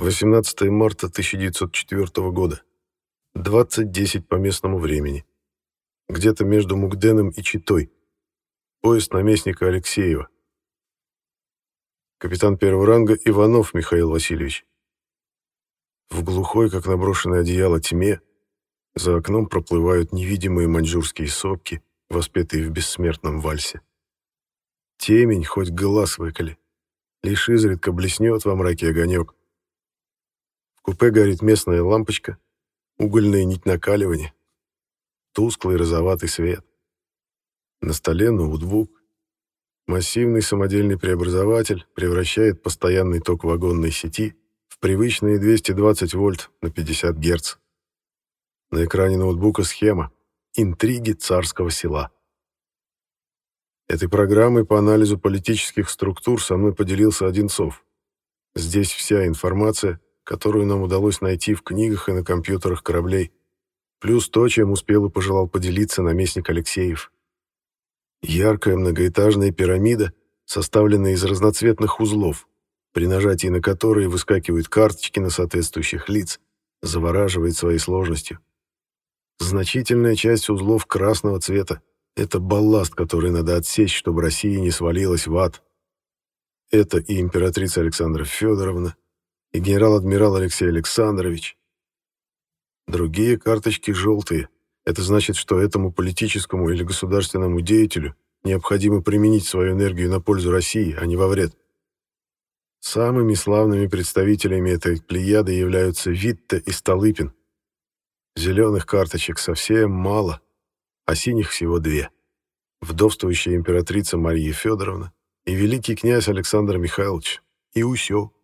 18 марта 1904 года. 20:10 по местному времени. Где-то между Мугденом и Читой. Поезд наместника Алексеева. Капитан первого ранга Иванов Михаил Васильевич. В глухой, как наброшенное одеяло, тьме за окном проплывают невидимые маньчжурские сопки, воспетые в бессмертном вальсе. Темень, хоть глаз выколи, лишь изредка блеснет во мраке огонек. В купе горит местная лампочка, угольная нить накаливания, тусклый розоватый свет. На столе ноутбук. Массивный самодельный преобразователь превращает постоянный ток вагонной сети в привычные 220 вольт на 50 Гц. На экране ноутбука схема «Интриги царского села». Этой программой по анализу политических структур со мной поделился Одинцов. Здесь вся информация, которую нам удалось найти в книгах и на компьютерах кораблей, плюс то, чем успел и пожелал поделиться наместник Алексеев. Яркая многоэтажная пирамида, составленная из разноцветных узлов, при нажатии на которые выскакивают карточки на соответствующих лиц, завораживает своей сложностью. Значительная часть узлов красного цвета — это балласт, который надо отсечь, чтобы Россия не свалилась в ад. Это и императрица Александра Федоровна, и генерал-адмирал Алексей Александрович. Другие карточки желтые. Это значит, что этому политическому или государственному деятелю необходимо применить свою энергию на пользу России, а не во вред. Самыми славными представителями этой плеяды являются Витте и Столыпин. Зеленых карточек совсем мало, а синих всего 2. Вдовствующая императрица Мария Федоровна и великий князь Александр Михайлович. И усё.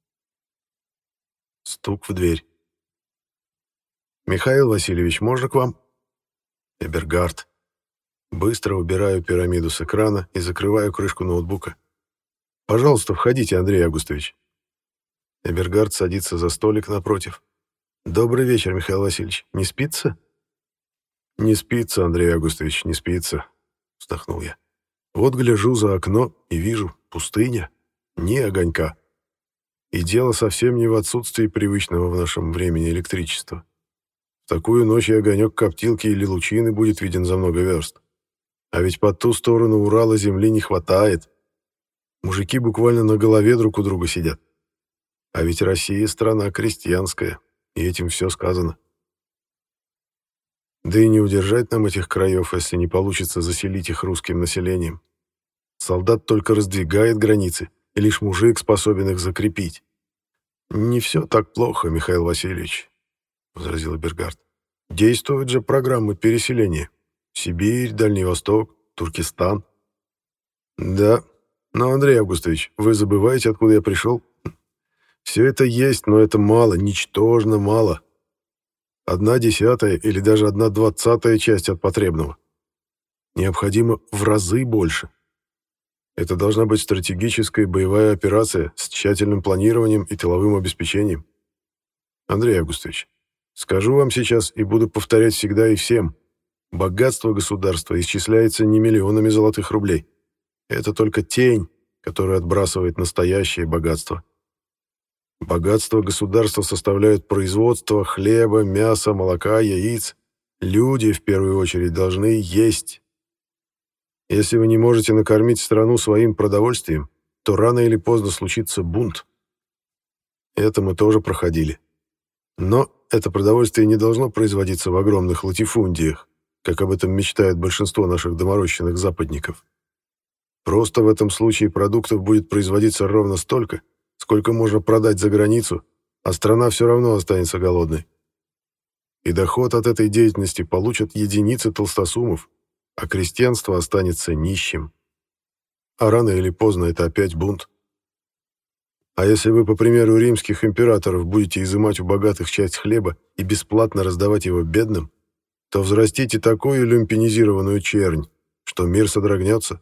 Стук в дверь. «Михаил Васильевич, можно к вам?» Эбергард. Быстро убираю пирамиду с экрана и закрываю крышку ноутбука. «Пожалуйста, входите, Андрей Августович». Эбергард садится за столик напротив. «Добрый вечер, Михаил Васильевич. Не спится?» «Не спится, Андрей Августович, не спится», — вздохнул я. «Вот гляжу за окно и вижу пустыня, ни огонька. И дело совсем не в отсутствии привычного в нашем времени электричества. В такую ночь и огонек коптилки или лучины будет виден за много верст. А ведь по ту сторону Урала земли не хватает. Мужики буквально на голове друг у друга сидят. А ведь Россия страна крестьянская, и этим все сказано. Да и не удержать нам этих краев, если не получится заселить их русским населением. Солдат только раздвигает границы, и лишь мужик способен их закрепить. «Не все так плохо, Михаил Васильевич», — возразил Эбергард. «Действуют же программы переселения. Сибирь, Дальний Восток, Туркестан». «Да, но, Андрей Августович, вы забываете, откуда я пришел? Все это есть, но это мало, ничтожно мало. 1/10 или даже 1/20 часть от потребного. Необходимо в разы больше. Это должна быть стратегическая боевая операция с тщательным планированием и тыловым обеспечением. Андрей Августович, скажу вам сейчас и буду повторять всегда и всем. Богатство государства исчисляется не миллионами золотых рублей. Это только тень, которую отбрасывает настоящее богатство. Богатство государства составляют производство хлеба, мяса, молока, яиц. Люди, в первую очередь, должны есть. Если вы не можете накормить страну своим продовольствием, то рано или поздно случится бунт. Это мы тоже проходили. Но это продовольствие не должно производиться в огромных латифундиях, как об этом мечтает большинство наших доморощенных западников. Просто в этом случае продуктов будет производиться ровно столько, сколько можно продать за границу, а страна все равно останется голодной. И доход от этой деятельности получат единицы толстосумов, а крестьянство останется нищим. А рано или поздно это опять бунт. А если вы, по примеру римских императоров, будете изымать у богатых часть хлеба и бесплатно раздавать его бедным, то взрастите такую люмпинизированную чернь, что мир содрогнется.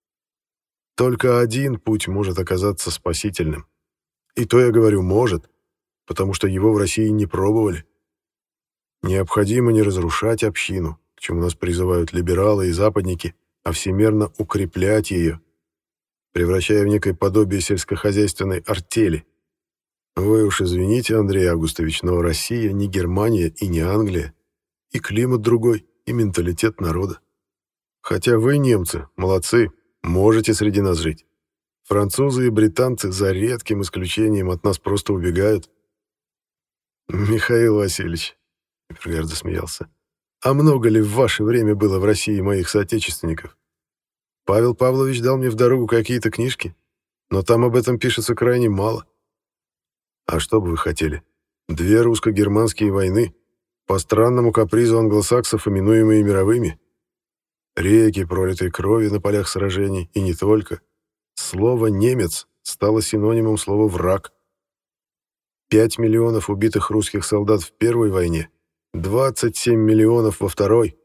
Только один путь может оказаться спасительным. И то я говорю «может», потому что его в России не пробовали. Необходимо не разрушать общину, к чему нас призывают либералы и западники, а всемерно укреплять ее, превращая в некое подобие сельскохозяйственной артели. Вы уж извините, Андрей Августович, но Россия не Германия и не Англия. И климат другой, и менталитет народа. Хотя вы, немцы, молодцы, можете среди нас жить. Французы и британцы, за редким исключением, от нас просто убегают. Михаил Васильевич, Эпергар засмеялся, а много ли в ваше время было в России моих соотечественников? Павел Павлович дал мне в дорогу какие-то книжки, но там об этом пишется крайне мало. А что бы вы хотели? 2 русско-германские войны, по странному капризу англосаксов, именуемые мировыми. Реки пролитой крови на полях сражений, и не только. Слово «немец» стало синонимом слова «враг». 5 миллионов убитых русских солдат в Первой войне, 27 миллионов во Второй.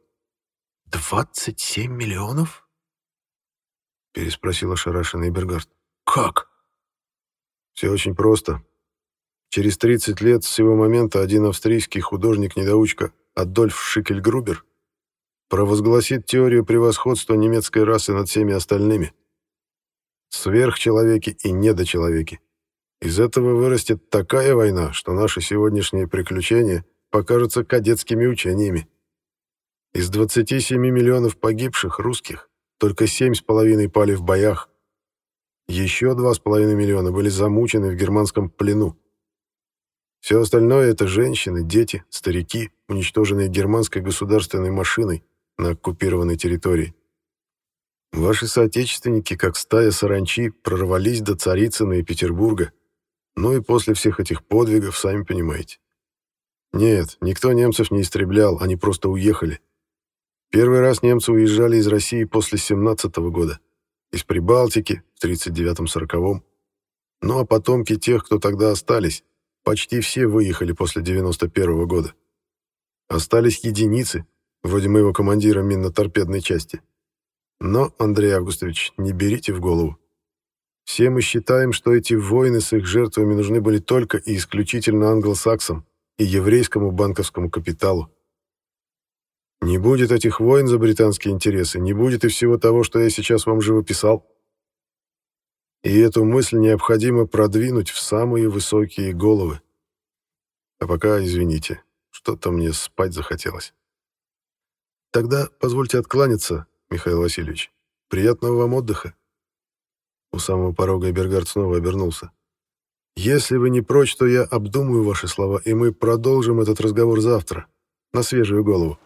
27 миллионов? Переспросил ошарашенный Эбергард. Как? Все очень просто. Через 30 лет с сего момента один австрийский художник-недоучка Адольф Шикельгрубер провозгласит теорию превосходства немецкой расы над всеми остальными. Сверхчеловеки и недочеловеки. Из этого вырастет такая война, что наши сегодняшние приключения покажутся кадетскими учениями. Из 27 миллионов погибших русских только 7,5 пали в боях. Еще 2,5 миллиона были замучены в германском плену. Все остальное — это женщины, дети, старики, уничтоженные германской государственной машиной на оккупированной территории. Ваши соотечественники, как стая саранчи, прорвались до Царицына и Петербурга. Ну и после всех этих подвигов, сами понимаете. Нет, никто немцев не истреблял, они просто уехали. Первый раз немцы уезжали из России после 17-го года. Из Прибалтики в 39-40-м. Ну а потомки тех, кто тогда остались, почти все выехали после 91-го года. Остались единицы, вроде моего командира минно-торпедной части. Но, Андрей Августович, не берите в голову. Все мы считаем, что эти войны с их жертвами нужны были только и исключительно англосаксам и еврейскому банковскому капиталу. Не будет этих войн за британские интересы, не будет и всего того, что я сейчас вам живописал. И эту мысль необходимо продвинуть в самые высокие головы. А пока, извините, что-то мне спать захотелось. Тогда позвольте откланяться, Михаил Васильевич. Приятного вам отдыха. У самого порога Эбергард снова обернулся. Если вы не прочь, то я обдумаю ваши слова, и мы продолжим этот разговор завтра, на свежую голову.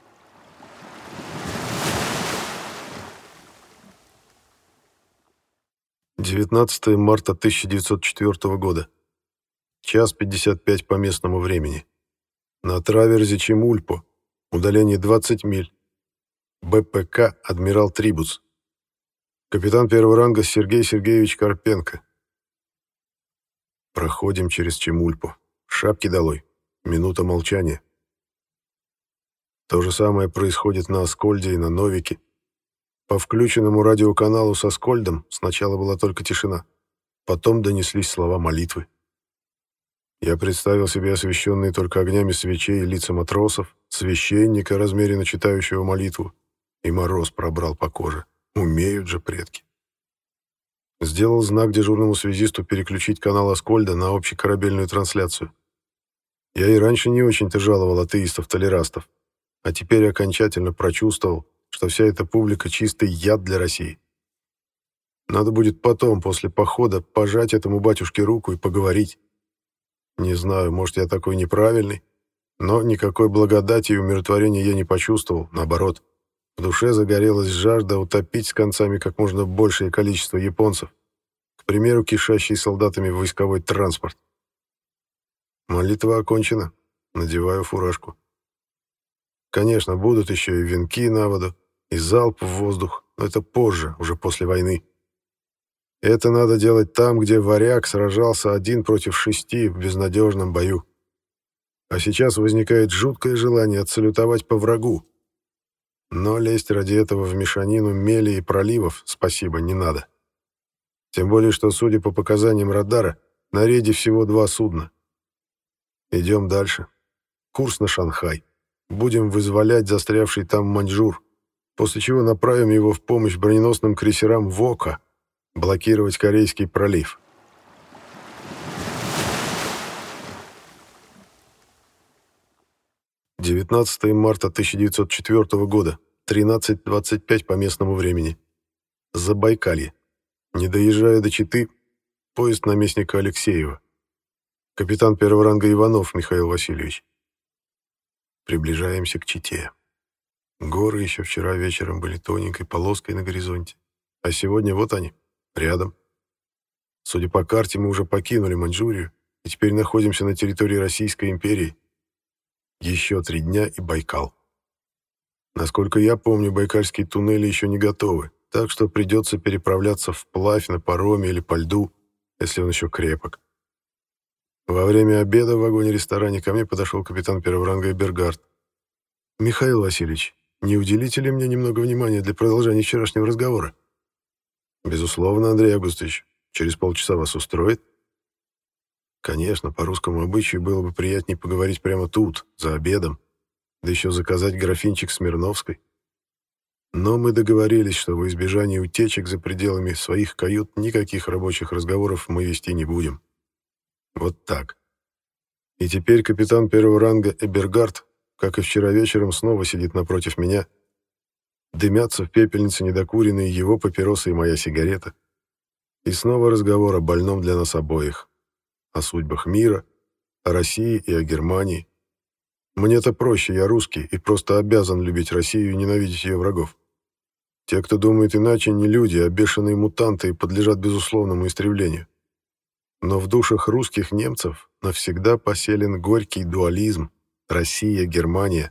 «19 марта 1904 года. 1:55 по местному времени. На траверзе Чемульпо. Удаление 20 миль. БПК «Адмирал Трибуц». Капитан первого ранга Сергей Сергеевич Карпенко. Проходим через Чемульпо. Шапки долой. Минута молчания. То же самое происходит на Аскольде и на Новике. По включенному радиоканалу с Аскольдом сначала была только тишина. Потом донеслись слова молитвы. Я представил себе освещенные только огнями свечей лица матросов, священника, размеренно читающего молитву, и мороз пробрал по коже. Умеют же предки. Сделал знак дежурному связисту переключить канал Аскольда на общекорабельную трансляцию. Я и раньше не очень-то жаловал атеистов-толерастов, а теперь окончательно прочувствовал, что вся эта публика — чистый яд для России. Надо будет потом, после похода, пожать этому батюшке руку и поговорить. Не знаю, может, я такой неправильный, но никакой благодати и умиротворения я не почувствовал, наоборот. В душе загорелась жажда утопить с концами как можно большее количество японцев, к примеру, кишащий солдатами войсковой транспорт. Молитва окончена. Надеваю фуражку. Конечно, будут еще и венки на воду, и залп в воздух, но это позже, уже после войны. Это надо делать там, где варяг сражался 1 против 6 в безнадежном бою. А сейчас возникает жуткое желание отсалютовать по врагу. Но лезть ради этого в мешанину мели и проливов, спасибо, не надо. Тем более, что, судя по показаниям радара, на рейде всего 2 судна. Идем дальше. Курс на Шанхай. Будем вызволять застрявший там Маньчжур, после чего направим его в помощь броненосным крейсерам «Вока», блокировать Корейский пролив. 19 марта 1904 года, 13:25 по местному времени. Забайкалье. Не доезжая до Читы, поезд наместника Алексеева. Капитан первого ранга Иванов Михаил Васильевич. Приближаемся к Чите. Горы еще вчера вечером были тоненькой полоской на горизонте, а сегодня вот они, рядом. Судя по карте, мы уже покинули Маньчжурию и теперь находимся на территории Российской империи. Еще 3 дня и Байкал. Насколько я помню, байкальские туннели еще не готовы, так что придется переправляться вплавь на пароме или по льду, если он еще крепок. Во время обеда в вагоне-ресторане ко мне подошел капитан первого ранга Эбергард. «Михаил Васильевич, не уделите ли мне немного внимания для продолжения вчерашнего разговора?» «Безусловно, Андрей Августович. Через полчаса вас устроит?» Конечно, по русскому обычаю было бы приятнее поговорить прямо тут, за обедом, да еще заказать графинчик Смирновской. Но мы договорились, что во избежание утечек за пределами своих кают никаких рабочих разговоров мы вести не будем. Вот так. И теперь капитан первого ранга Эбергард, как и вчера вечером, снова сидит напротив меня. Дымятся в пепельнице недокуренные его папиросы и моя сигарета. И снова разговор о больном для нас обоих. О судьбах мира, о России и о Германии. Мне-то проще, я русский и просто обязан любить Россию и ненавидеть ее врагов. Те, кто думает иначе, не люди, а бешеные мутанты и подлежат безусловному истреблению. Но в душах русских немцев навсегда поселен горький дуализм Россия-Германия.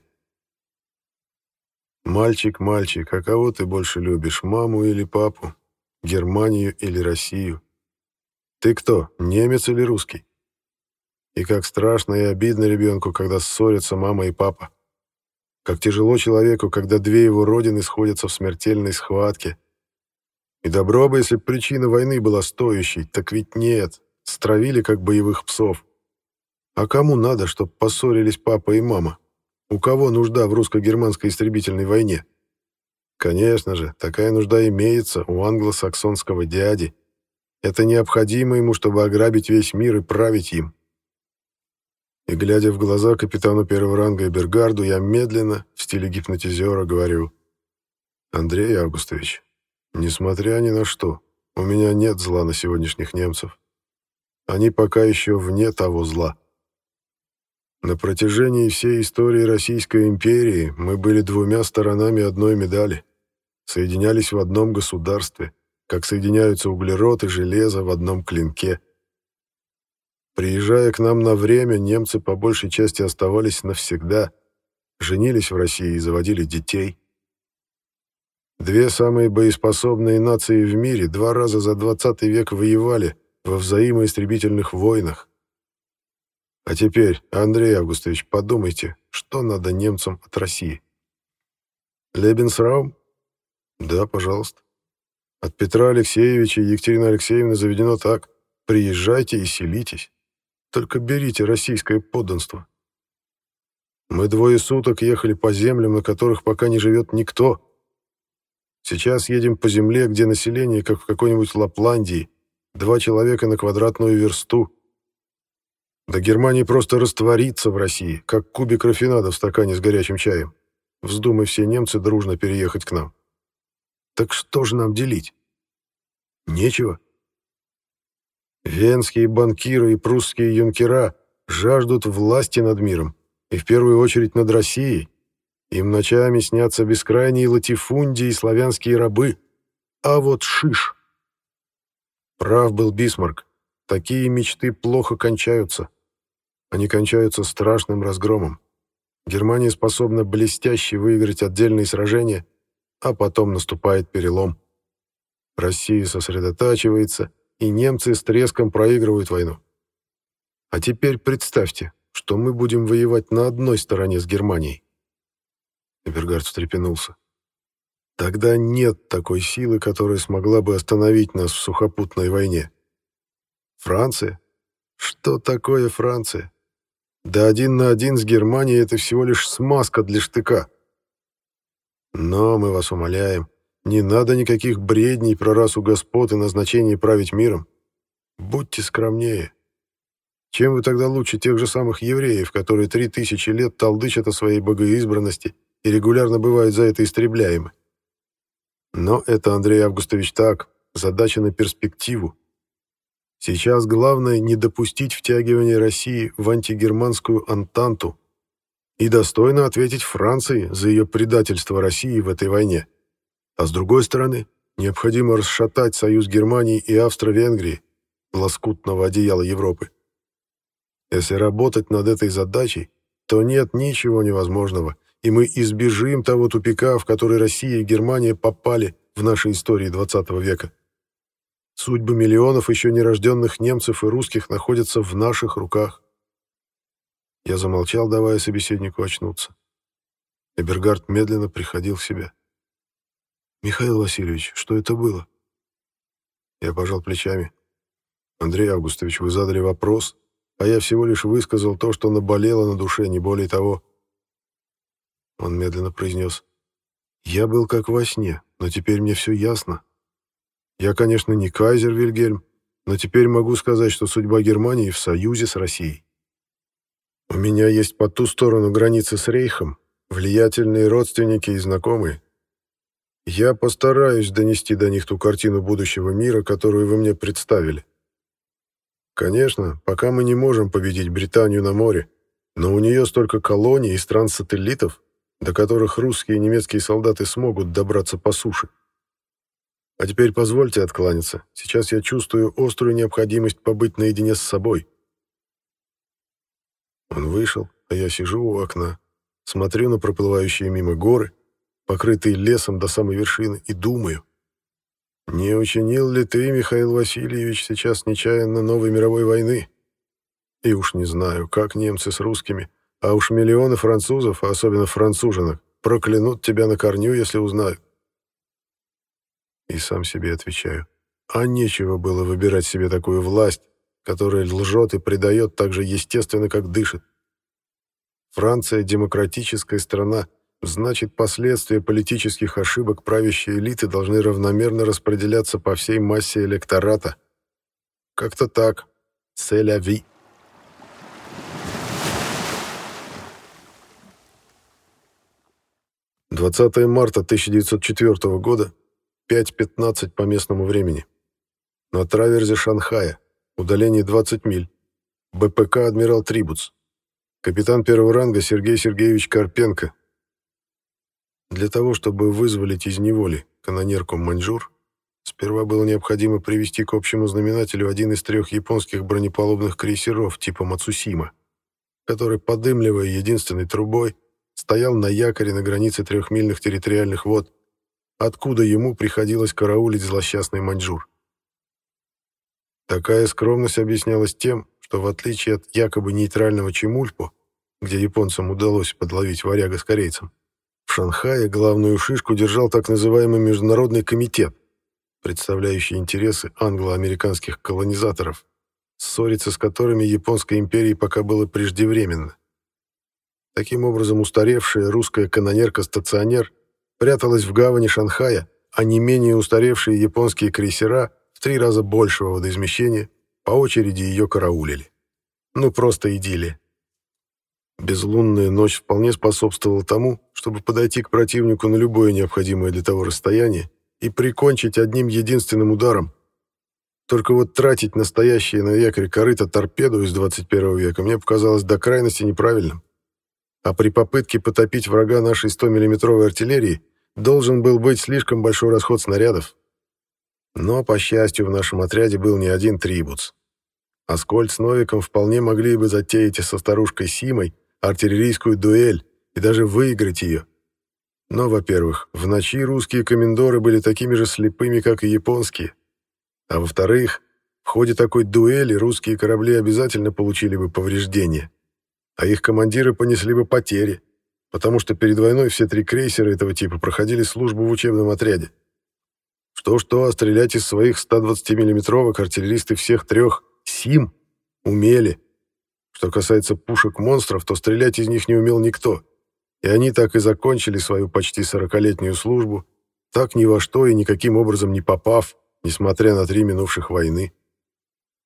«Мальчик, мальчик, а кого ты больше любишь, маму или папу, Германию или Россию? Ты кто, немец или русский?» И как страшно и обидно ребенку, когда ссорятся мама и папа. Как тяжело человеку, когда 2 его родины сходятся в смертельной схватке. И добро бы, если б причина войны была стоящей, так ведь нет, стравили как боевых псов. А кому надо, чтоб поссорились папа и мама? У кого нужда в русско-германской истребительной войне? Конечно же, такая нужда имеется у англосаксонского дяди. Это необходимо ему, чтобы ограбить весь мир и править им. И, глядя в глаза капитану первого ранга Эбергарду, я медленно, в стиле гипнотизера, говорю: «Андрей Августович, несмотря ни на что, у меня нет зла на сегодняшних немцев. Они пока еще вне того зла. На протяжении всей истории Российской империи мы были 2 сторонами одной медали, соединялись в одном государстве, как соединяются углерод и железо в одном клинке. Приезжая к нам на время, немцы по большей части оставались навсегда, женились в России и заводили детей. 2 самые боеспособные нации в мире 2 раза за 20 век воевали во взаимоистребительных войнах. А теперь, Андрей Августович, подумайте, что надо немцам от России?» «Лебенсраум?» «Да, пожалуйста. От Петра Алексеевича и Екатерины Алексеевны заведено так: приезжайте и селитесь. Только берите российское подданство. Мы 2 суток ехали по землям, на которых пока не живет никто. Сейчас едем по земле, где население, как в какой-нибудь Лапландии, 2 человека на квадратную версту. Да Германия просто растворится в России, как кубик рафинада в стакане с горячим чаем. Вздумай все немцы дружно переехать к нам. Так что же нам делить? Нечего. Венские банкиры и прусские юнкера жаждут власти над миром, и в первую очередь над Россией. Им ночами снятся бескрайние латифундии и славянские рабы. А вот шиш! Прав был Бисмарк. Такие мечты плохо кончаются. Они кончаются страшным разгромом. Германия способна блестяще выиграть отдельные сражения, а потом наступает перелом. Россия сосредотачивается, и немцы с треском проигрывают войну. А теперь представьте, что мы будем воевать на одной стороне с Германией». Эбергард встрепенулся. «Тогда нет такой силы, которая смогла бы остановить нас в сухопутной войне. Франция? Что такое Франция? Да 1 на 1 с Германией — это всего лишь смазка для штыка. Но мы вас умоляем, не надо никаких бредней про расу господ и назначение править миром. Будьте скромнее. Чем вы тогда лучше тех же самых евреев, которые 3000 лет толдычат о своей богоизбранности и регулярно бывают за это истребляемы? Но это, Андрей Августович, так, задача на перспективу. Сейчас главное не допустить втягивания России в антигерманскую антанту и достойно ответить Франции за ее предательство России в этой войне. А с другой стороны, необходимо расшатать союз Германии и Австро-Венгрии, лоскутного одеяла Европы. Если работать над этой задачей, то нет ничего невозможного, и мы избежим того тупика, в который Россия и Германия попали в нашей истории XX века. Судьбы миллионов еще нерожденных немцев и русских находятся в наших руках. Я замолчал, давая собеседнику очнуться. Эбергард медленно приходил в себя. «Михаил Васильевич, что это было?» Я пожал плечами. «Андрей Августович, вы задали вопрос, а я всего лишь высказал то, что наболело на душе, не более того». Он медленно произнес. «Я был как во сне, но теперь мне все ясно. Я, конечно, не кайзер Вильгельм, но теперь могу сказать, что судьба Германии в союзе с Россией. У меня есть по ту сторону границы с Рейхом влиятельные родственники и знакомые. Я постараюсь донести до них ту картину будущего мира, которую вы мне представили. Конечно, пока мы не можем победить Британию на море, но у нее столько колоний и стран-сателлитов, до которых русские и немецкие солдаты смогут добраться по суше. А теперь позвольте откланяться. Сейчас я чувствую острую необходимость побыть наедине с собой». Он вышел, а я сижу у окна, смотрю на проплывающие мимо горы, покрытые лесом до самой вершины, и думаю, не учинил ли ты, Михаил Васильевич, сейчас нечаянно новой мировой войны? И уж не знаю, как немцы с русскими, а уж миллионы французов, а особенно француженок, проклянут тебя на корню, если узнают. И сам себе отвечаю, а нечего было выбирать себе такую власть, которая лжет и предает так же естественно, как дышит. Франция — демократическая страна, значит, последствия политических ошибок правящей элиты должны равномерно распределяться по всей массе электората. Как-то так. C'est la vie. «20 марта 1904 года, 5:15 по местному времени. На траверзе Шанхая, удаление 20 миль. БПК «Адмирал Трибуц». Капитан первого ранга Сергей Сергеевич Карпенко. Для того, чтобы вызволить из неволи канонерку Маньчжур, сперва было необходимо привести к общему знаменателю один из 3 японских бронепалубных крейсеров типа «Мацусима», который, подымливая единственной трубой, стоял на якоре на границе 3-мильных территориальных вод, откуда ему приходилось караулить злосчастный Маньчжур. Такая скромность объяснялась тем, что в отличие от якобы нейтрального Чемульпо, где японцам удалось подловить варяга с корейцем, в Шанхае главную шишку держал так называемый Международный комитет, представляющий интересы англо-американских колонизаторов, ссориться с которыми Японской империи пока было преждевременно. Таким образом, устаревшая русская канонерка-стационер пряталась в гавани Шанхая, а не менее устаревшие японские крейсера в 3 раза большего водоизмещения по очереди ее караулили. Ну, просто идиллия. Безлунная ночь вполне способствовала тому, чтобы подойти к противнику на любое необходимое для того расстояние и прикончить одним единственным ударом. Только вот тратить настоящие на якоре корыто торпеду из 21 века мне показалось до крайности неправильным. А при попытке потопить врага нашей 100-миллиметровой артиллерии должен был быть слишком большой расход снарядов. Но, по счастью, в нашем отряде был не один Трибуц. Аскольд с Новиком вполне могли бы затеять и со старушкой Симой артиллерийскую дуэль и даже выиграть ее. Но, во-первых, в ночи русские комендоры были такими же слепыми, как и японские. А во-вторых, в ходе такой дуэли русские корабли обязательно получили бы повреждения, а их командиры понесли бы потери, потому что перед войной все 3 крейсера этого типа проходили службу в учебном отряде. Что-что, а стрелять из своих 120-миллиметровок артиллеристы всех 3 СИМ умели. Что касается пушек-монстров, то стрелять из них не умел никто. И они так и закончили свою почти 40-летнюю службу, так ни во что и никаким образом не попав, несмотря на 3 минувших войны.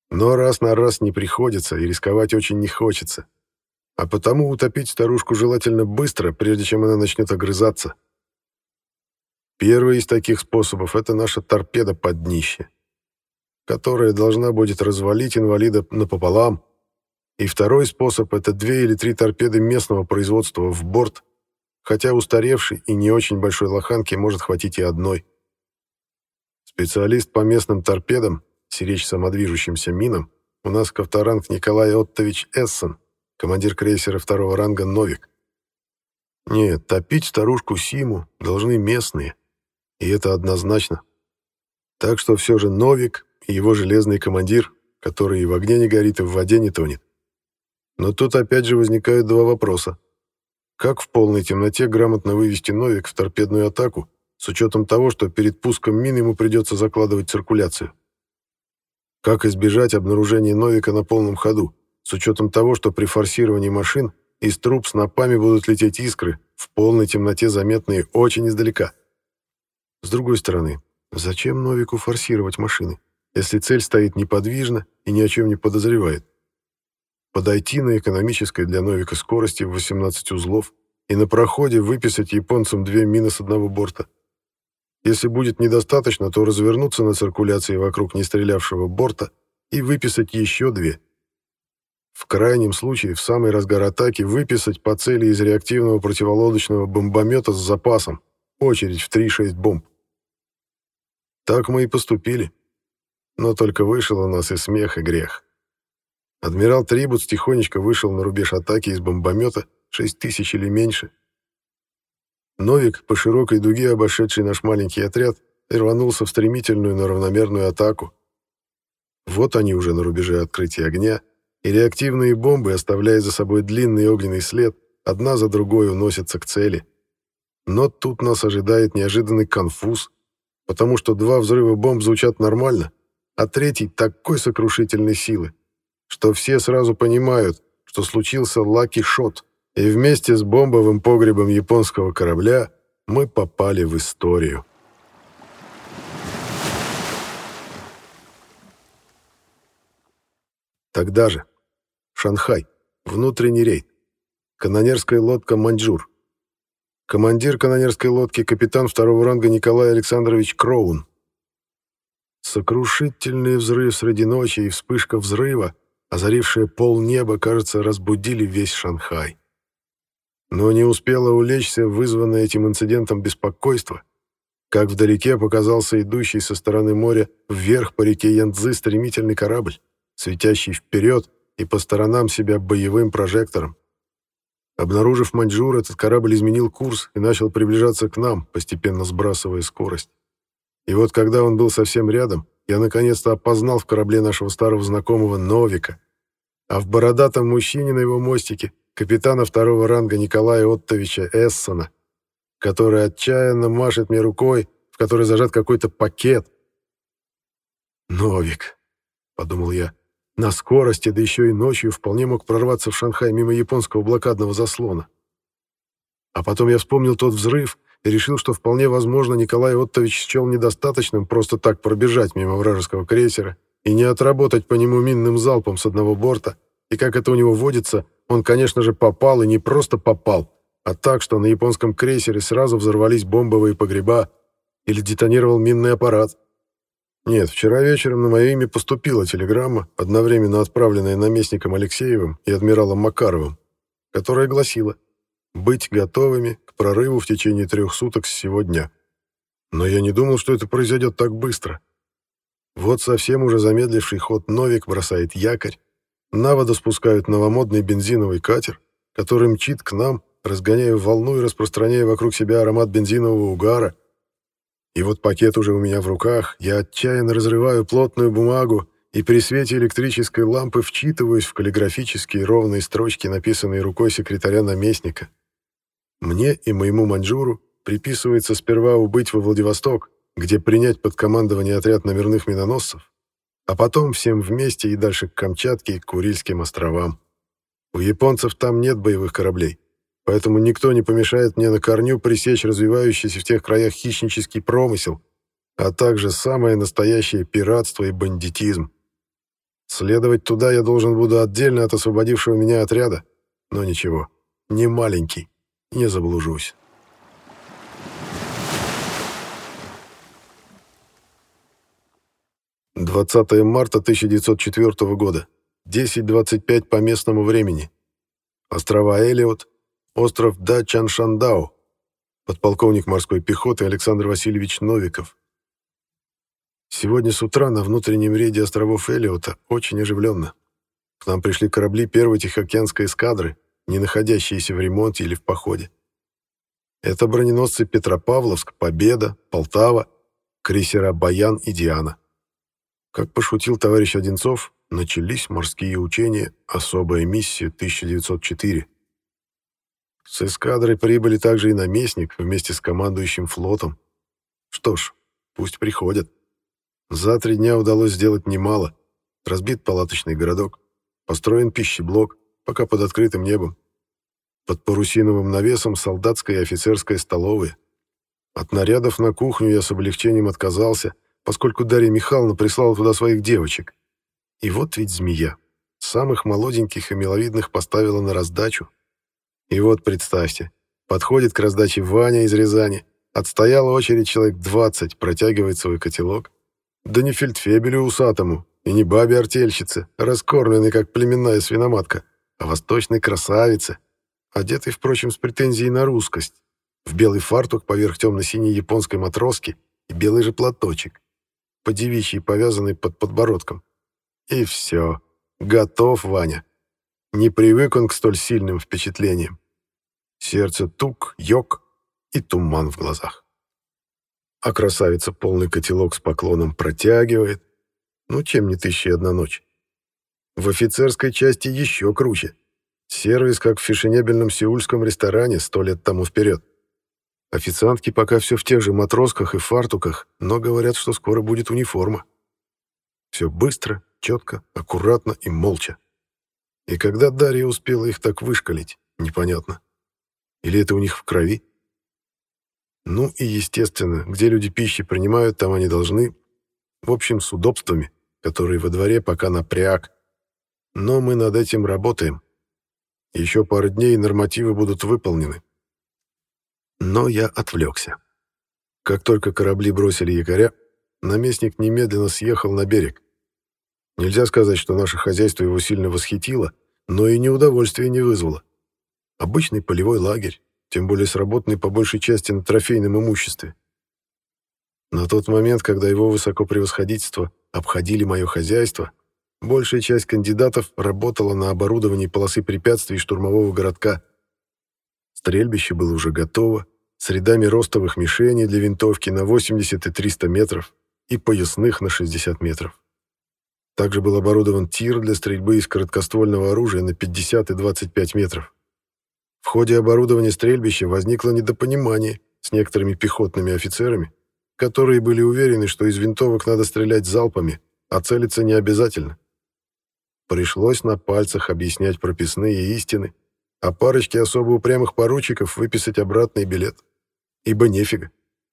Но раз на раз не приходится и рисковать очень не хочется. А потому утопить старушку желательно быстро, прежде чем она начнет огрызаться. Первый из таких способов — это наша торпеда под днище, которая должна будет развалить инвалида напополам. И второй способ — это 2 или 3 торпеды местного производства в борт, хотя устаревшей и не очень большой лоханки может хватить и одной. Специалист по местным торпедам, сиречь самодвижущимся минам, у нас ковторанг Николай Оттович Эссон, командир крейсера 2-го ранга «Новик». Нет, топить старушку Симу должны местные, и это однозначно. Так что все же «Новик» и его железный командир, который и в огне не горит, и в воде не тонет. Но тут опять же возникают 2 вопроса. Как в полной темноте грамотно вывести «Новик» в торпедную атаку, с учетом того, что перед пуском мин ему придется закладывать циркуляцию? Как избежать обнаружения «Новика» на полном ходу, с учетом того, что при форсировании машин из труб снопами будут лететь искры, в полной темноте заметные очень издалека? С другой стороны, зачем «Новику» форсировать машины, если цель стоит неподвижно и ни о чем не подозревает? Подойти на экономической для «Новика» скорости в 18 узлов и на проходе выписать японцам 2 мины с одного борта. Если будет недостаточно, то развернуться на циркуляции вокруг нестрелявшего борта и выписать еще 2. В крайнем случае, в самый разгар атаки выписать по цели из реактивного противолодочного бомбомета с запасом, очередь в 3-6 бомб. Так мы и поступили. Но только вышел у нас и смех, и грех. Адмирал Трибутс тихонечко вышел на рубеж атаки из бомбомета 6000 или меньше. «Новик», по широкой дуге обошедший наш маленький отряд, рванулся в стремительную, но равномерную атаку. Вот они уже на рубеже открытия огня, и реактивные бомбы, оставляя за собой длинный огненный след, одна за другой уносятся к цели. Но тут нас ожидает неожиданный конфуз, потому что 2 взрыва бомб звучат нормально, а 3-й такой сокрушительной силы, что все сразу понимают, что случился лаки-шот, и вместе с бомбовым погребом японского корабля мы попали в историю. Тогда же. Шанхай. Внутренний рейд. Канонерская лодка «Маньчжур». Командир канонерской лодки капитан 2-го ранга Николай Александрович Кроун. Сокрушительный взрыв среди ночи и вспышка взрыва, озарившая полнеба, кажется, разбудили весь Шанхай. Но не успело улечься вызванное этим инцидентом беспокойство, как вдалеке показался идущий со стороны моря вверх по реке Янцзы стремительный корабль, светящий вперед и по сторонам себя боевым прожектором. Обнаружив Маньчжур, этот корабль изменил курс и начал приближаться к нам, постепенно сбрасывая скорость. И вот когда он был совсем рядом, я наконец-то опознал в корабле нашего старого знакомого Новика, а в бородатом мужчине на его мостике капитана 2-го ранга Николая Оттовича Эссона, который отчаянно машет мне рукой, в которой зажат какой-то пакет. «Новик», — подумал я, — «на скорости, да еще и ночью вполне мог прорваться в Шанхай мимо японского блокадного заслона». А потом я вспомнил тот взрыв и решил, что вполне возможно Николай Оттович счел недостаточным просто так пробежать мимо вражеского крейсера и не отработать по нему минным залпом с одного борта, и как это у него водится, он, конечно же, попал, и не просто попал, а так, что на японском крейсере сразу взорвались бомбовые погреба или детонировал минный аппарат. Нет, вчера вечером на мое имя поступила телеграмма, одновременно отправленная наместником Алексеевым и адмиралом Макаровым, которая гласила «быть готовыми к прорыву в течение 3 суток с сего дня». Но я не думал, что это произойдет так быстро. Вот совсем уже замедливший ход Новик бросает якорь, на воду спускают новомодный бензиновый катер, который мчит к нам, разгоняя волну и распространяя вокруг себя аромат бензинового угара. И вот пакет уже у меня в руках, я отчаянно разрываю плотную бумагу и при свете электрической лампы вчитываюсь в каллиграфические ровные строчки, написанные рукой секретаря-наместника. Мне и моему Маньчжуру приписывается сперва убыть во Владивосток, где принять под командование отряд номерных миноносцев, а потом всем вместе и дальше к Камчатке и к Курильским островам. У японцев там нет боевых кораблей, поэтому никто не помешает мне на корню пресечь развивающийся в тех краях хищнический промысел, а также самое настоящее пиратство и бандитизм. Следовать туда я должен буду отдельно от освободившего меня отряда. Но ничего, не маленький, не заблужусь. «20 марта 1904 года, 10:25 по местному времени. Острова Элиот, остров Да-Чаншандау. Подполковник морской пехоты Александр Васильевич Новиков. Сегодня с утра на внутреннем рейде островов Элиота очень оживленно. К нам пришли корабли первой Тихоокеанской эскадры, не находящиеся в ремонте или в походе. Это броненосцы Петропавловск, Победа, Полтава, крейсера Баян и Диана. Как пошутил товарищ Одинцов, начались морские учения «Особая миссия 1904». С эскадрой прибыли также и наместник вместе с командующим флотом. Что ж, пусть приходят. За 3 дня удалось сделать немало. Разбит палаточный городок, построен пищеблок, пока под открытым небом. Под парусиновым навесом солдатская и офицерская столовые. От нарядов на кухню я с облегчением отказался, поскольку Дарья Михайловна прислала туда своих девочек. И вот ведь змея. Самых молоденьких и миловидных поставила на раздачу. И вот представьте, подходит к раздаче Ваня из Рязани, отстояла очередь человек 20, протягивает свой котелок. Да не фельдфебелю усатому и не бабе-артельщице, раскормленной как племенная свиноматка, а восточной красавице, одетой, впрочем, с претензией на русскость, в белый фартук поверх темно-синей японской матроски и белый же платочек, по девичьей повязанный под подбородком. И все, готов Ваня. Не привык он к столь сильным впечатлениям. Сердце тук, ёк и туман в глазах. А красавица полный котелок с поклоном протягивает. Ну, чем не 1001 ночь. В офицерской части еще круче. Сервис, как в фешенебельном сеульском ресторане 100 лет тому вперед. Официантки пока все в тех же матросках и фартуках, но говорят, что скоро будет униформа. Все быстро, четко, аккуратно и молча. И когда Дарья успела их так вышкалить, непонятно. Или это у них в крови? Ну и, естественно, где люди пищи принимают, там они должны. В общем, с удобствами, которые во дворе пока напряг. Но мы над этим работаем. Еще пару дней и нормативы будут выполнены. Но я отвлекся. Как только корабли бросили якоря, наместник немедленно съехал на берег. Нельзя сказать, что наше хозяйство его сильно восхитило, но и неудовольствия не вызвало. Обычный полевой лагерь, тем более сработанный по большей части на трофейном имуществе. На тот момент, когда его высокопревосходительство обходили мое хозяйство, большая часть кандидатов работала на оборудовании полосы препятствий штурмового городка. Стрельбище было уже готово, с рядами ростовых мишеней для винтовки на 80 и 300 метров и поясных на 60 метров. Также был оборудован тир для стрельбы из короткоствольного оружия на 50 и 25 метров. В ходе оборудования стрельбища возникло недопонимание с некоторыми пехотными офицерами, которые были уверены, что из винтовок надо стрелять залпами, а целиться не обязательно. Пришлось на пальцах объяснять прописные истины, а парочке особо упрямых поручиков выписать обратный билет. Ибо нефига.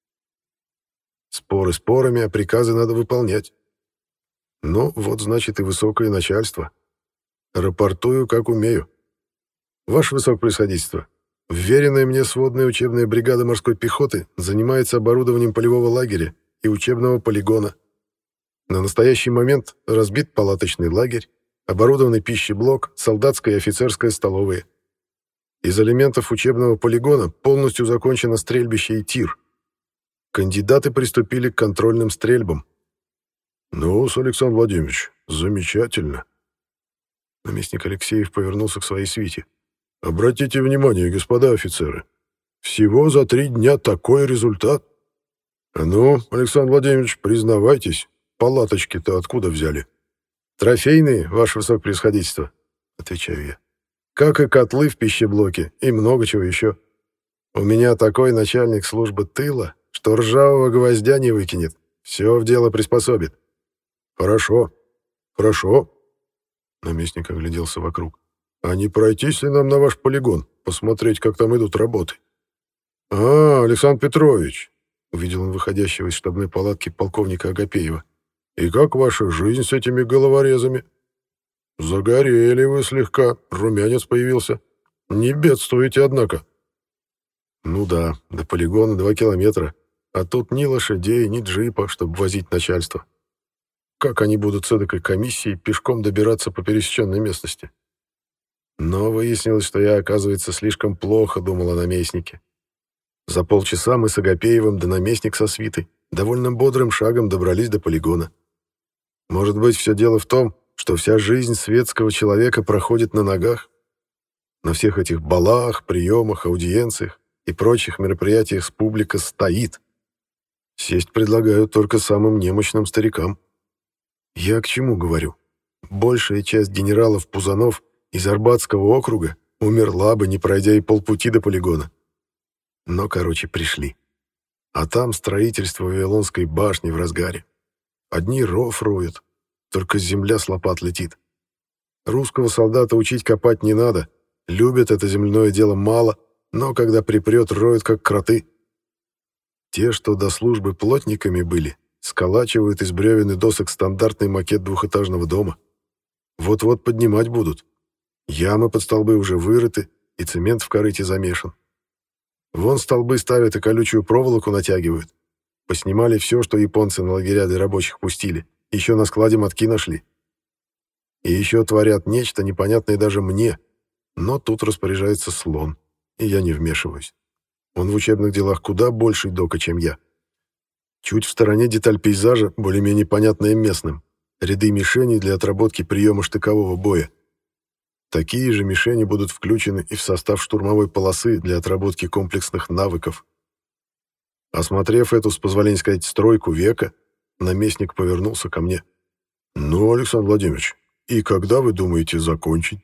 Споры спорами, а приказы надо выполнять. Ну, вот значит и высокое начальство. Рапортую, как умею. Ваше высокопревосходительство, вверенная мне сводная учебная бригада морской пехоты занимается оборудованием полевого лагеря и учебного полигона. На настоящий момент разбит палаточный лагерь, оборудованный пищеблок, солдатская и офицерская столовые. Из элементов учебного полигона полностью закончено стрельбище и тир. Кандидаты приступили к контрольным стрельбам. «Ну, Александр Владимирович, замечательно». Наместник Алексеев повернулся к своей свите. «Обратите внимание, господа офицеры, всего за 3 дня такой результат. А ну, Александр Владимирович, признавайтесь, палаточки-то откуда взяли?» «Трофейные, ваше высокопревосходительство», — отвечаю я. «Как и котлы в пищеблоке, и много чего еще. У меня такой начальник службы тыла, что ржавого гвоздя не выкинет, все в дело приспособит». «Хорошо, хорошо». Наместник огляделся вокруг. «А не пройтись ли нам на ваш полигон, посмотреть, как там идут работы?» «А, Александр Петрович», — увидел он выходящего из штабной палатки полковника Агапеева. «И как ваша жизнь с этими головорезами? Загорели вы слегка, румянец появился. Не бедствуете, однако. Ну да, до полигона 2 километра, а тут ни лошадей, ни джипа, чтобы возить начальство. Как они будут с эдакой комиссией пешком добираться по пересеченной местности? Но выяснилось, что я, оказывается, слишком плохо думал о наместнике. За полчаса мы с Агапеевым да наместник со свитой довольно бодрым шагом добрались до полигона. Может быть, все дело в том, что вся жизнь светского человека проходит на ногах? На всех этих балах, приемах, аудиенциях и прочих мероприятиях с публика стоит. Сесть предлагают только самым немощным старикам. Я к чему говорю? Большая часть генералов-пузанов из Арбатского округа умерла бы, не пройдя и полпути до полигона. Но, короче, пришли. А там строительство Вавилонской башни в разгаре. Одни ров роют, только земля с лопат летит. Русского солдата учить копать не надо. Любят это земляное дело мало, но когда припрет, роют как кроты. Те, что до службы плотниками были, сколачивают из бревен и досок стандартный макет двухэтажного дома. Вот-вот поднимать будут. Ямы под столбы уже вырыты, и цемент в корыте замешан. Вон столбы ставят и колючую проволоку натягивают. Поснимали все, что японцы на лагеря для рабочих пустили. Еще на складе мотки нашли. И еще творят нечто непонятное даже мне. Но тут распоряжается слон, и я не вмешиваюсь. Он в учебных делах куда больший дока, чем я. Чуть в стороне деталь пейзажа, более-менее понятная местным. Ряды мишеней для отработки приема штыкового боя. Такие же мишени будут включены и в состав штурмовой полосы для отработки комплексных навыков. Осмотрев эту, с позволения сказать, стройку века, наместник повернулся ко мне. «Ну, Александр Владимирович, и когда вы думаете закончить?»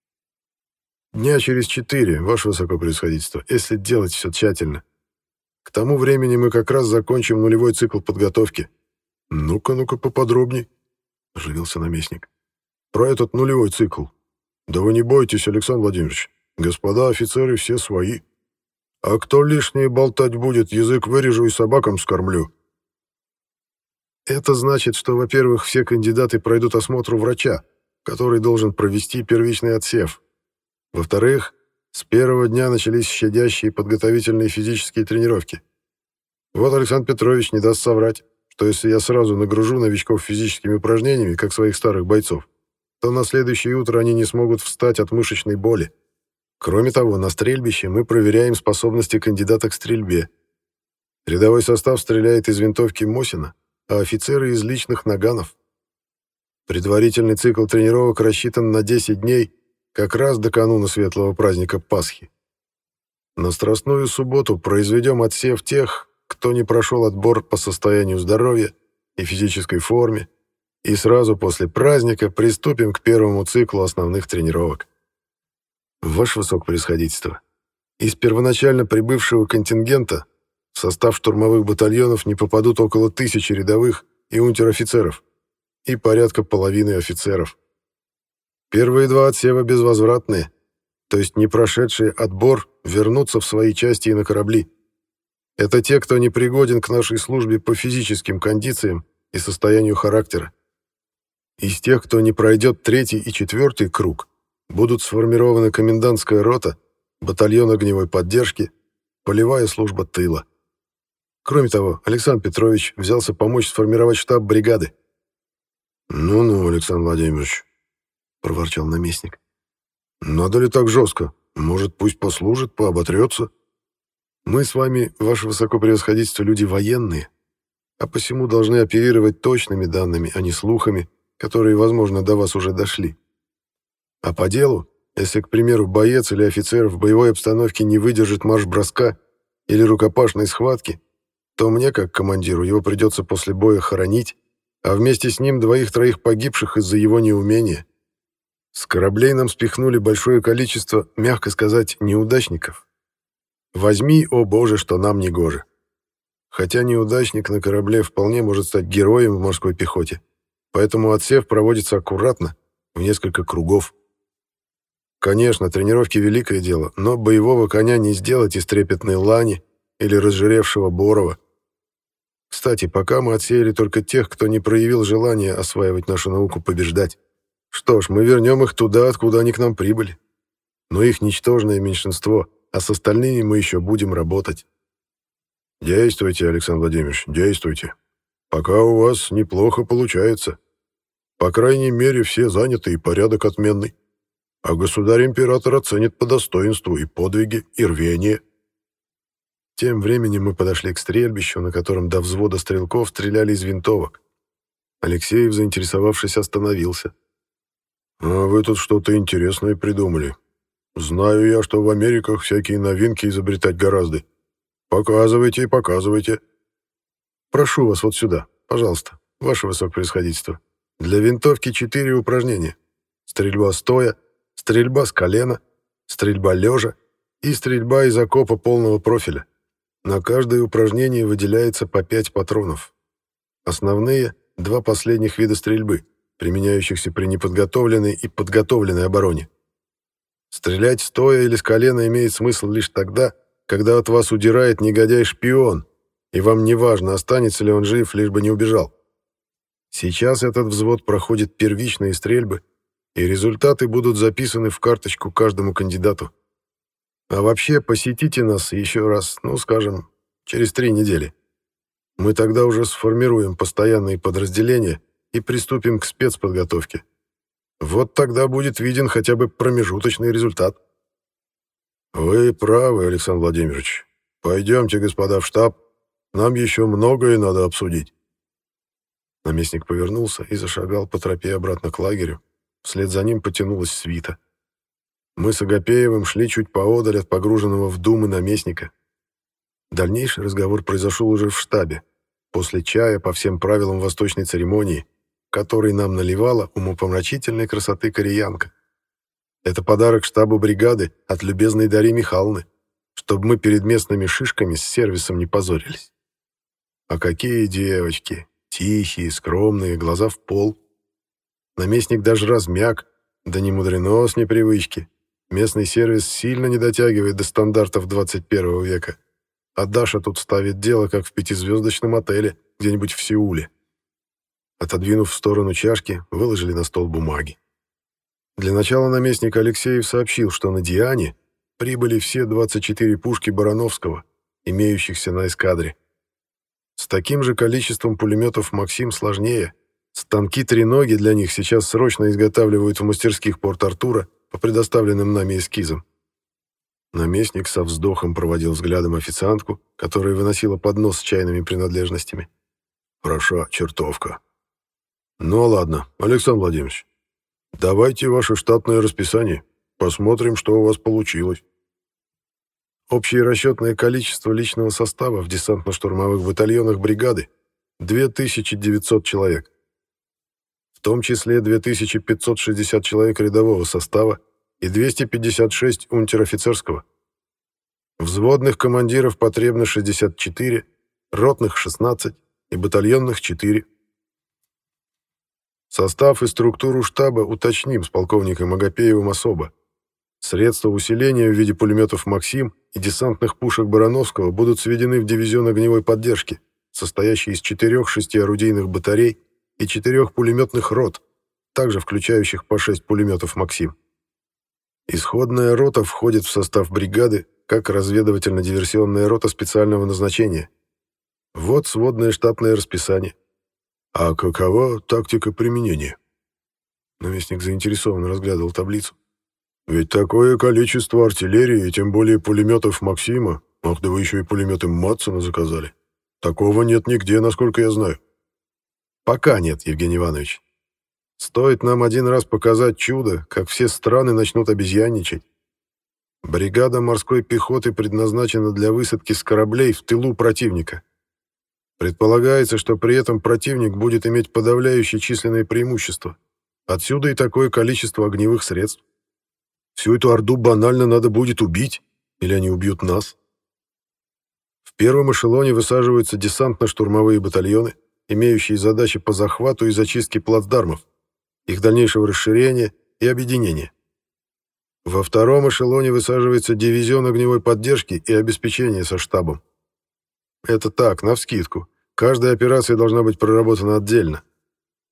«Дня через 4, ваше высокопревосходительство, если делать все тщательно. К тому времени мы как раз закончим нулевой цикл подготовки». «Ну-ка поподробней», — оживился наместник. «Про этот нулевой цикл. Да вы не бойтесь, Александр Владимирович, господа офицеры все свои. А кто лишнее болтать будет, язык вырежу и собакам скормлю». «Это значит, что, во-первых, все кандидаты пройдут осмотр у врача, который должен провести первичный отсев. Во-вторых, с первого дня начались щадящие подготовительные физические тренировки. Вот Александр Петрович не даст соврать, что если я сразу нагружу новичков физическими упражнениями, как своих старых бойцов, то на следующее утро они не смогут встать от мышечной боли. Кроме того, на стрельбище мы проверяем способности кандидата к стрельбе. Рядовой состав стреляет из винтовки Мосина, а офицеры из личных наганов. Предварительный цикл тренировок рассчитан на 10 дней, как раз до кануна светлого праздника Пасхи. На Страстную субботу произведем отсев тех, кто не прошел отбор по состоянию здоровья и физической форме, и сразу после праздника приступим к первому циклу основных тренировок. Ваше Высокопревосходительство, из первоначально прибывшего контингента в состав штурмовых батальонов не попадут около 1000 рядовых и унтер-офицеров и порядка половины офицеров. Первые 2 отсева безвозвратные, то есть не прошедшие отбор вернутся в свои части и на корабли. Это те, кто не пригоден к нашей службе по физическим кондициям и состоянию характера. Из тех, кто не пройдет 3-й и 4-й круг, будут сформированы комендантская рота, батальон огневой поддержки, полевая служба тыла. Кроме того, Александр Петрович взялся помочь сформировать штаб бригады. «Ну-ну, Александр Владимирович», — проворчал наместник. «Надо ли так жестко? Может, пусть послужит, пооботрется? Мы с вами, ваше высокопревосходительство, люди военные, а посему должны оперировать точными данными, а не слухами, которые, возможно, до вас уже дошли. А по делу, если, к примеру, боец или офицер в боевой обстановке не выдержит марш-броска или рукопашной схватки, то мне, как командиру, его придется после боя хоронить, а вместе с ним 2-3 погибших из-за его неумения. С кораблей нам спихнули большое количество, мягко сказать, неудачников. Возьми, о боже, что нам не гоже. Хотя неудачник на корабле вполне может стать героем в морской пехоте, поэтому отсев проводится аккуратно, в несколько кругов. Конечно, тренировки — великое дело, но боевого коня не сделать из трепетной лани или разжиревшего борова. Кстати, пока мы отсеяли только тех, кто не проявил желания осваивать нашу науку побеждать. Что ж, мы вернем их туда, откуда они к нам прибыли. Но их ничтожное меньшинство, а с остальными мы еще будем работать. Действуйте, Александр Владимирович, действуйте. Пока у вас неплохо получается. По крайней мере, все заняты и порядок отменный. А государь-император оценит по достоинству и подвиги, и рвение. Тем временем мы подошли к стрельбищу, на котором до взвода стрелков стреляли из винтовок. Алексеев, заинтересовавшись, остановился. «А вы тут что-то интересное придумали. Знаю я, что в Америках всякие новинки изобретать гораздо. Показывайте и показывайте». «Прошу вас вот сюда, пожалуйста, ваше высокопревосходительство. Для винтовки 4 упражнения. Стрельба стоя, стрельба с колена, стрельба лежа и стрельба из окопа полного профиля. На каждое упражнение выделяется по 5 патронов. Основные — 2 последних вида стрельбы, применяющихся при неподготовленной и подготовленной обороне. Стрелять стоя или с колена имеет смысл лишь тогда, когда от вас удирает негодяй-шпион, и вам не важно, останется ли он жив, лишь бы не убежал. Сейчас этот взвод проходит первичные стрельбы, и результаты будут записаны в карточку каждому кандидату. А вообще, посетите нас еще раз, скажем, через 3 недели. Мы тогда уже сформируем постоянные подразделения и приступим к спецподготовке. Вот тогда будет виден хотя бы промежуточный результат». «Вы правы, Александр Владимирович. Пойдемте, господа, в штаб. Нам еще многое надо обсудить». Наместник повернулся и зашагал по тропе обратно к лагерю. Вслед за ним потянулась свита. Мы с Агапеевым шли чуть поодаль от погруженного в думы наместника. Дальнейший разговор произошел уже в штабе, после чая по всем правилам восточной церемонии, который нам наливала умопомрачительной красоты кореянка. Это подарок штабу бригады от любезной Дарьи Михайловны, чтобы мы перед местными шишками с сервисом не позорились. А какие девочки! Тихие, скромные, глаза в пол. Наместник даже размяк, да не мудрено с непривычки. Местный сервис сильно не дотягивает до стандартов 21 века. А Даша тут ставит дело, как в 5-звездочном отеле, где-нибудь в Сеуле. Отодвинув в сторону чашки, выложили на стол бумаги. Для начала наместник Алексеев сообщил, что на Диане прибыли все 24 пушки Барановского, имеющихся на эскадре. С таким же количеством пулеметов «Максим» сложнее. Станки-треноги для них сейчас срочно изготавливают в мастерских Порт-Артура по предоставленным нами эскизам. Наместник со вздохом проводил взглядом официантку, которая выносила поднос с чайными принадлежностями. «Хороша чертовка. Ну ладно, Александр Владимирович, давайте ваше штатное расписание. Посмотрим, что у вас получилось». Общее расчетное количество личного состава в десантно-штурмовых батальонах бригады — 2900 человек. В том числе 2560 человек рядового состава и 256 унтер-офицерского. Взводных командиров потребно 64, ротных — 16 и батальонных — 4. Состав и структуру штаба уточним с полковником Агапеевым особо. Средства усиления в виде пулеметов «Максим» и десантных пушек Барановского будут сведены в дивизион огневой поддержки, состоящий из 4-6 орудийных батарей и 4 пулеметных рот, также включающих по 6 пулеметов «Максим». Исходная рота входит в состав бригады как разведывательно-диверсионная рота специального назначения. Вот сводное штатное расписание. А какова тактика применения? Наместник заинтересованно разглядывал таблицу. Ведь такое количество артиллерии, и тем более пулеметов «Максима», ах, да вы еще и пулеметы Матсона заказали. Такого нет нигде, насколько я знаю. Пока нет, Евгений Иванович. Стоит нам один раз показать чудо, как все страны начнут обезьянничать. Бригада морской пехоты предназначена для высадки с кораблей в тылу противника. Предполагается, что при этом противник будет иметь подавляющее численное преимущество. Отсюда и такое количество огневых средств. Всю эту орду банально надо будет убить, или они убьют нас. В первом эшелоне высаживаются десантно-штурмовые батальоны, имеющие задачи по захвату и зачистке плацдармов, их дальнейшего расширения и объединения. Во втором эшелоне высаживается дивизион огневой поддержки и обеспечения со штабом. Это так, навскидку. Каждая операция должна быть проработана отдельно.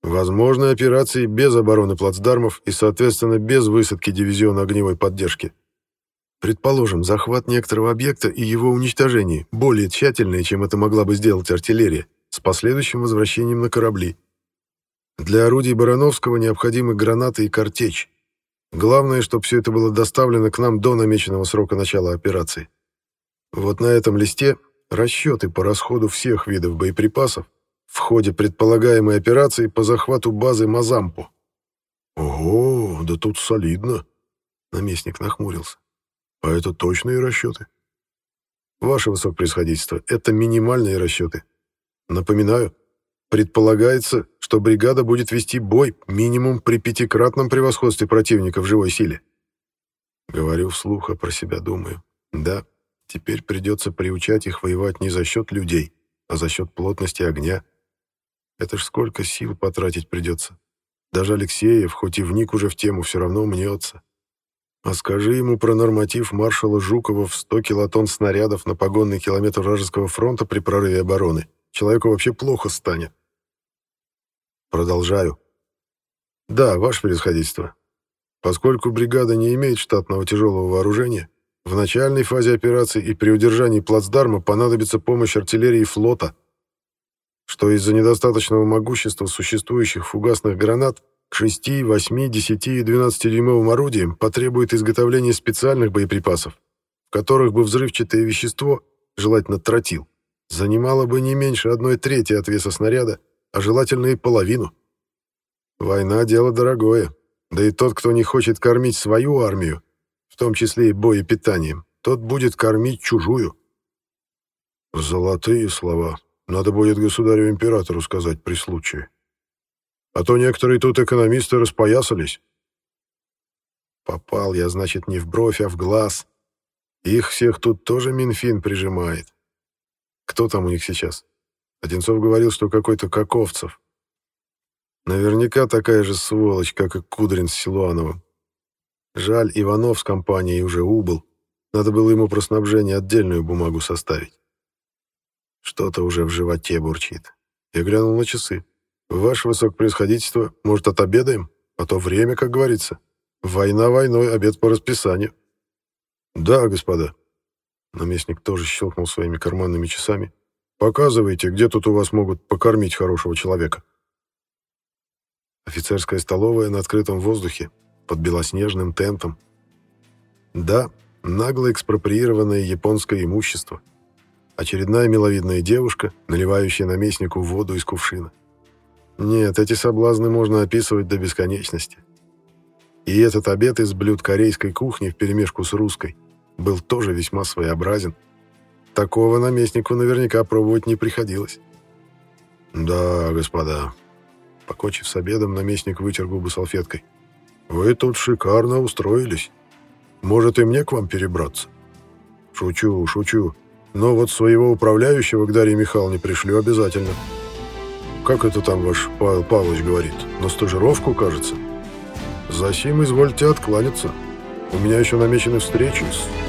Возможны операции без обороны плацдармов и, соответственно, без высадки дивизиона огневой поддержки. Предположим, захват некоторого объекта и его уничтожение более тщательное, чем это могла бы сделать артиллерия, с последующим возвращением на корабли. Для орудий Барановского необходимы гранаты и картечь. Главное, чтобы все это было доставлено к нам до намеченного срока начала операции. Вот на этом листе расчеты по расходу всех видов боеприпасов в ходе предполагаемой операции по захвату базы Мазампу. «Ого, да тут солидно!» — наместник нахмурился. «А это точные расчеты?» «Ваше высокопревосходительство, это минимальные расчеты. Напоминаю, предполагается, что бригада будет вести бой минимум при 5-кратном превосходстве противника в живой силе». Говорю вслух, а про себя думаю. Да, теперь придется приучать их воевать не за счет людей, а за счет плотности огня. Это ж сколько сил потратить придется. Даже Алексеев, хоть и вник уже в тему, все равно мнется. А скажи ему про норматив маршала Жукова в 100 килотонн снарядов на погонный километр вражеского фронта при прорыве обороны. Человеку вообще плохо станет. Продолжаю. Да, ваше превосходительство. Поскольку бригада не имеет штатного тяжелого вооружения, в начальной фазе операции и при удержании плацдарма понадобится помощь артиллерии флота, что из-за недостаточного могущества существующих фугасных гранат к 6, 8, 10 и 12-дюймовым орудиям потребует изготовления специальных боеприпасов, в которых бы взрывчатое вещество, желательно тротил, занимало бы не меньше 1/3 от веса снаряда, а желательно и половину. Война — дело дорогое, да и тот, кто не хочет кормить свою армию, в том числе и боепитанием, тот будет кормить чужую. Золотые слова. Надо будет государю-императору сказать при случае. А то некоторые тут экономисты распоясались. Попал я, значит, не в бровь, а в глаз. Их всех тут тоже Минфин прижимает. Кто там у них сейчас? Одинцов говорил, что какой-то Каковцев. Наверняка такая же сволочь, как и Кудрин с Силуановым. Жаль, Иванов с компанией уже убыл. Надо было ему про снабжение отдельную бумагу составить. Что-то уже в животе бурчит. Я глянул на часы. Ваше высокопревосходительство, может, отобедаем? А то время, как говорится. Война войной, обед по расписанию. Да, господа. Наместник тоже щелкнул своими карманными часами. Показывайте, где тут у вас могут покормить хорошего человека. Офицерская столовая на открытом воздухе, под белоснежным тентом. Да, нагло экспроприированное японское имущество. Очередная миловидная девушка, наливающая наместнику воду из кувшина. Нет, эти соблазны можно описывать до бесконечности. И этот обед из блюд корейской кухни вперемешку с русской был тоже весьма своеобразен. Такого наместнику наверняка пробовать не приходилось. Да, господа. Покончив с обедом, наместник вытер губы салфеткой. Вы тут шикарно устроились. Может, и мне к вам перебраться? Шучу, шучу. Но вот своего управляющего к Дарье Михайловне пришлю обязательно. Как это там ваш Павел Павлович говорит? На стажировку, кажется? Засим извольте откланяться. У меня еще намечены встречи с...